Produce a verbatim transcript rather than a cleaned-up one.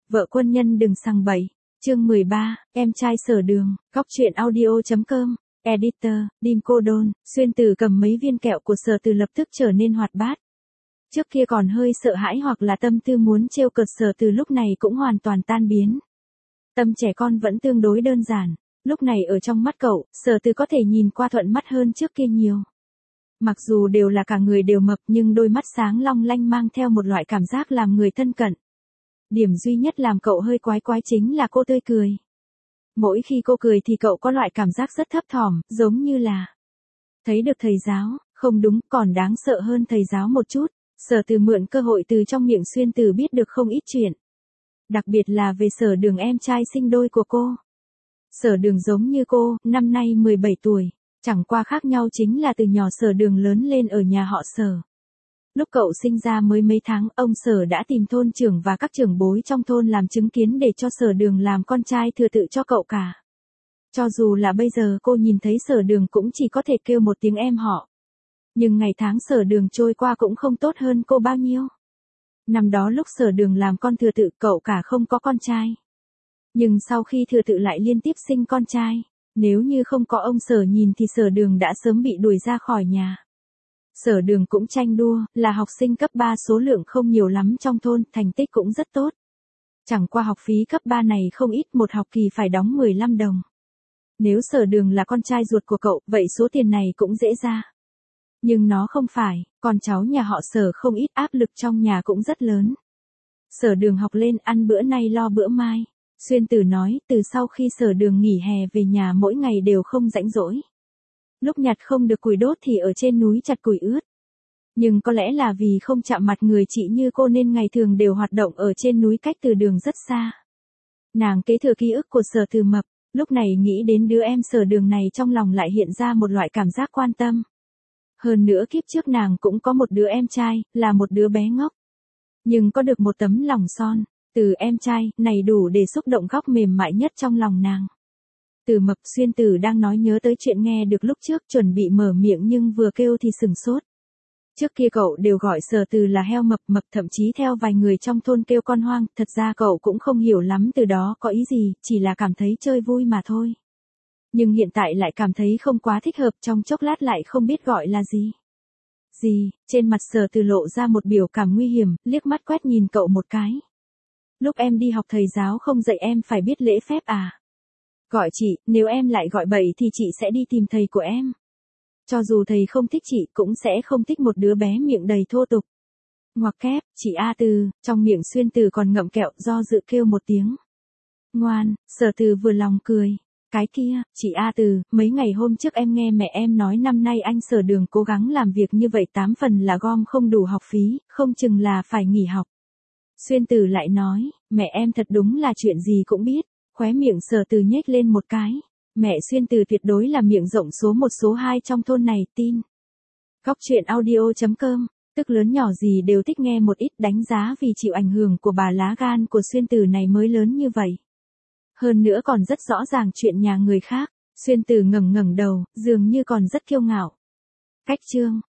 Vợ quân nhân đừng sằng bậy. Chương mười ba, em trai Sở Đường, góc truyện audio.com, editor, Đinh Cô Đôn, Xuyên Từ cầm mấy viên kẹo của Sở Từ lập tức trở nên hoạt bát. Trước kia còn hơi sợ hãi hoặc là tâm tư muốn trêu cợt Sở Từ lúc này cũng hoàn toàn tan biến. Tâm trẻ con vẫn tương đối đơn giản, lúc này ở trong mắt cậu, Sở Từ có thể nhìn qua thuận mắt hơn trước kia nhiều. Mặc dù đều là cả người đều mập nhưng đôi mắt sáng long lanh mang theo một loại cảm giác làm người thân cận. Điểm duy nhất làm cậu hơi quái quái chính là cô tươi cười. Mỗi khi cô cười thì cậu có loại cảm giác rất thấp thỏm, giống như là thấy được thầy giáo, không đúng, còn đáng sợ hơn thầy giáo một chút. Sở Từ mượn cơ hội từ trong miệng Xuyên Từ biết được không ít chuyện. Đặc biệt là về Sở Đường em trai sinh đôi của cô. Sở Đường giống như cô, năm nay mười bảy tuổi, chẳng qua khác nhau chính là từ nhỏ Sở Đường lớn lên ở nhà họ Sở. Lúc cậu sinh ra mới mấy tháng, ông Sở đã tìm thôn trưởng và các trưởng bối trong thôn làm chứng kiến để cho Sở Đường làm con trai thừa tự cho cậu cả. Cho dù là bây giờ cô nhìn thấy Sở Đường cũng chỉ có thể kêu một tiếng em họ. Nhưng ngày tháng Sở Đường trôi qua cũng không tốt hơn cô bao nhiêu. Năm đó lúc Sở Đường làm con thừa tự cậu cả không có con trai. Nhưng sau khi thừa tự lại liên tiếp sinh con trai, nếu như không có ông Sở nhìn thì Sở Đường đã sớm bị đuổi ra khỏi nhà. Sở Đường cũng tranh đua, là học sinh cấp ba số lượng không nhiều lắm trong thôn, thành tích cũng rất tốt. Chẳng qua học phí cấp ba này không ít, một học kỳ phải đóng mười lăm đồng. Nếu Sở Đường là con trai ruột của cậu, vậy số tiền này cũng dễ ra. Nhưng nó không phải, con cháu nhà họ Sở không ít, áp lực trong nhà cũng rất lớn. Sở Đường học lên ăn bữa nay lo bữa mai. Xuyên Từ nói, từ sau khi Sở Đường nghỉ hè về nhà mỗi ngày đều không rảnh rỗi. Lúc nhặt không được củi đốt thì ở trên núi chặt củi ướt. Nhưng có lẽ là vì không chạm mặt người chị như cô nên ngày thường đều hoạt động ở trên núi cách từ đường rất xa. Nàng kế thừa ký ức của Sở Từ mập, lúc này nghĩ đến đứa em Sở Đường này trong lòng lại hiện ra một loại cảm giác quan tâm. Hơn nữa kiếp trước nàng cũng có một đứa em trai, là một đứa bé ngốc. Nhưng có được một tấm lòng son, từ em trai, này đủ để xúc động góc mềm mại nhất trong lòng nàng. Từ mập. Xuyên Từ đang nói nhớ tới chuyện nghe được lúc trước, chuẩn bị mở miệng nhưng vừa kêu thì sừng sốt. Trước kia cậu đều gọi Sở Từ là heo mập mập, thậm chí theo vài người trong thôn kêu con hoang, thật ra cậu cũng không hiểu lắm từ đó có ý gì, chỉ là cảm thấy chơi vui mà thôi. Nhưng hiện tại lại cảm thấy không quá thích hợp, trong chốc lát lại không biết gọi là gì. Gì, trên mặt Sở Từ lộ ra một biểu cảm nguy hiểm, liếc mắt quét nhìn cậu một cái. Lúc em đi học thầy giáo không dạy em phải biết lễ phép à? Gọi chị, nếu em lại gọi bậy thì chị sẽ đi tìm thầy của em. Cho dù thầy không thích chị cũng sẽ không thích một đứa bé miệng đầy thô tục. Ngoặc kép, chị A Từ, trong miệng Xuyên Từ còn ngậm kẹo, do dự kêu một tiếng. Ngoan. Sở Từ vừa lòng cười. Cái kia, chị A Từ, mấy ngày hôm trước em nghe mẹ em nói năm nay anh Sở Đường cố gắng làm việc như vậy tám phần là gom không đủ học phí, không chừng là phải nghỉ học. Xuyên Từ lại nói, mẹ em thật đúng là chuyện gì cũng biết. Khóe miệng Sở Từ nhếch lên một cái. Mẹ Xuyên Từ tuyệt đối là miệng rộng số một số hai trong thôn này, tin. Góc truyện audio.com, tức lớn nhỏ gì đều thích nghe một ít, đánh giá vì chịu ảnh hưởng của bà lá gan của Xuyên Từ này mới lớn như vậy. Hơn nữa còn rất rõ ràng chuyện nhà người khác. Xuyên Từ ngẩng ngẩng đầu, dường như còn rất kiêu ngạo. Cách chương.